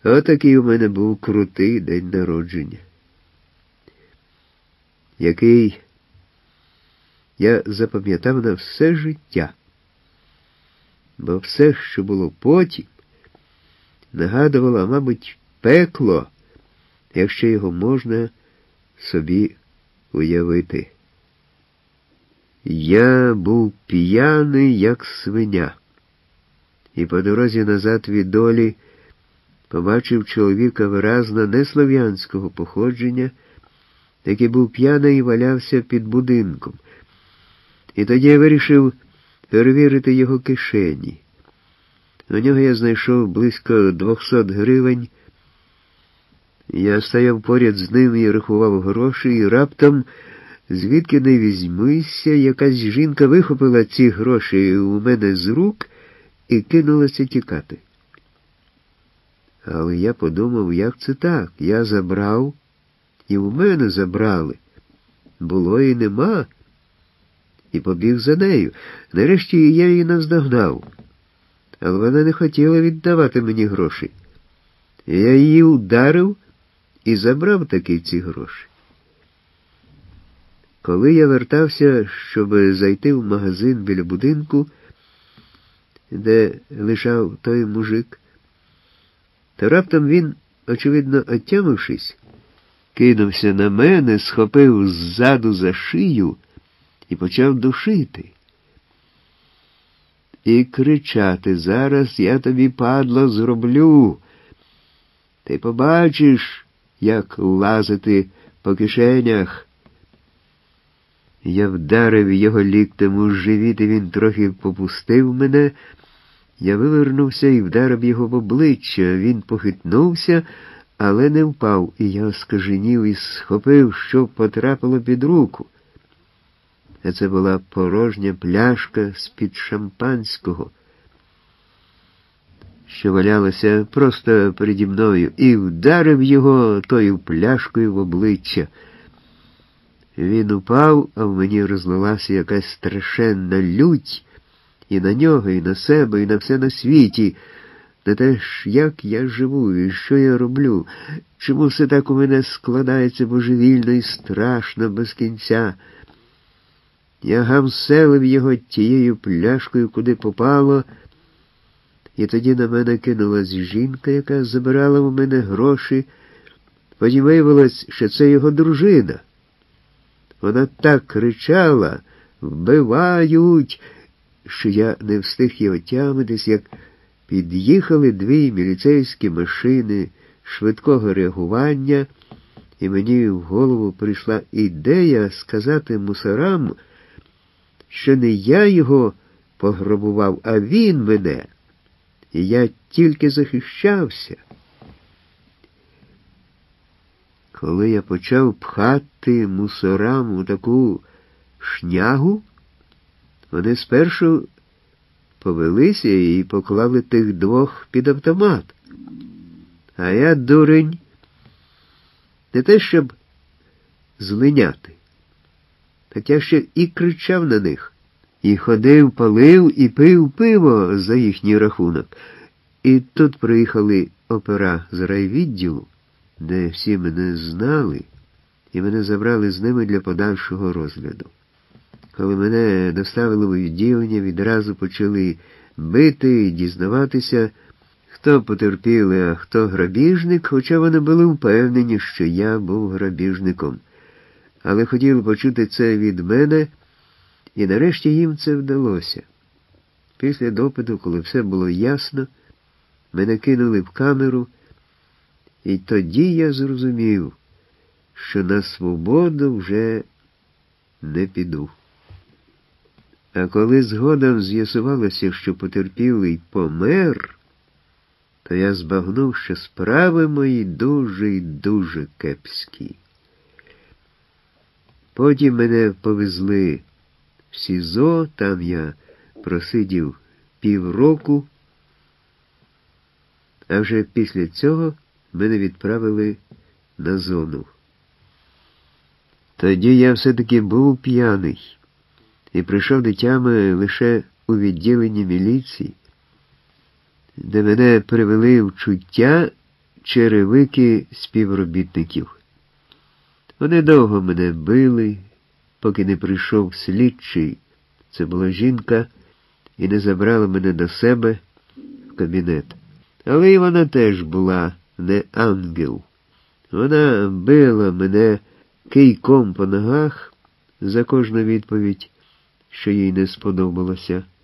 Отакий у мене був крутий день народження, який я запам'ятав на все життя. Бо все, що було потім, нагадувало, мабуть, пекло, якщо його можна собі уявити. Я був п'яний, як свиня, і по дорозі назад від долі побачив чоловіка виразно неслов'янського походження, який був п'яний і валявся під будинком. І тоді я вирішив перевірити його кишені. У нього я знайшов близько 200 гривень. Я стояв поряд з ним і рахував гроші, і раптом, звідки не візьмися, якась жінка вихопила ці гроші у мене з рук і кинулася тікати. Але я подумав, як це так? Я забрав, і у мене забрали. Було і нема. І побіг за нею. Нарешті я її наздогнав. Але вона не хотіла віддавати мені гроші. Я її ударив і забрав таки ці гроші. Коли я вертався, щоб зайти в магазин біля будинку, де лежав той мужик, то раптом він, очевидно, отямившись, кинувся на мене, схопив ззаду за шию і почав душити. І кричати: «Зараз я тобі, падло, зроблю! Ти побачиш, як лазити по кишенях!» Я вдарив його ліктем у живіт, і він трохи попустив мене. Я вивернувся і вдарив його в обличчя. Він похитнувся, але не впав, і я оскаженів і схопив, що потрапило під руку. А це була порожня пляшка з-під шампанського, що валялася просто переді мною, і вдарив його тою пляшкою в обличчя. Він упав, а в мені розлилася якась страшенна лють і на нього, і на себе, і на все на світі. На те ж, як я живу, і що я роблю, чому все так у мене складається божевільно і страшно без кінця. Я гамселив його тією пляшкою, куди попало, і тоді на мене кинулась жінка, яка забирала у мене гроші. Потім виявилось, що це його дружина. Вона так кричала: «Вбивають!», що я не встиг і отямитись, як під'їхали 2 міліцейські машини швидкого реагування, і мені в голову прийшла ідея сказати мусорам, що не я його пограбував, а він мене, і я тільки захищався. Коли я почав пхати мусорам у таку шнягу, вони спершу повелися і поклали тих 2 під автомат. А я, дурень, не те щоб злиняти, так я ще і кричав на них, і ходив, палив, і пив пиво за їхній рахунок. І тут приїхали опера з райвідділу, де всі мене знали, і мене забрали з ними для подальшого розгляду. Коли мене доставили у відділення, відразу почали бити і дізнаватися, хто потерпілий, а хто грабіжник, хоча вони були впевнені, що я був грабіжником. Але хотіли почути це від мене, і нарешті їм це вдалося. Після допиту, коли все було ясно, мене кинули в камеру, і тоді я зрозумів, що на свободу вже не піду. А коли згодом з'ясувалося, що потерпілий помер, то я збагнув, що справи мої дуже й дуже кепські. Потім мене повезли в СІЗО, там я просидів півроку, а вже після цього мене відправили на зону. Тоді я все-таки був п'яний і прийшов до тями лише у відділенні міліції, де мене привели в чуття черевики співробітників. Вони довго мене били, поки не прийшов слідчий, це була жінка, і не забрала мене до себе в кабінет. Але і вона теж була не ангел. Вона била мене кийком по ногах за кожну відповідь, що їй не сподобалося.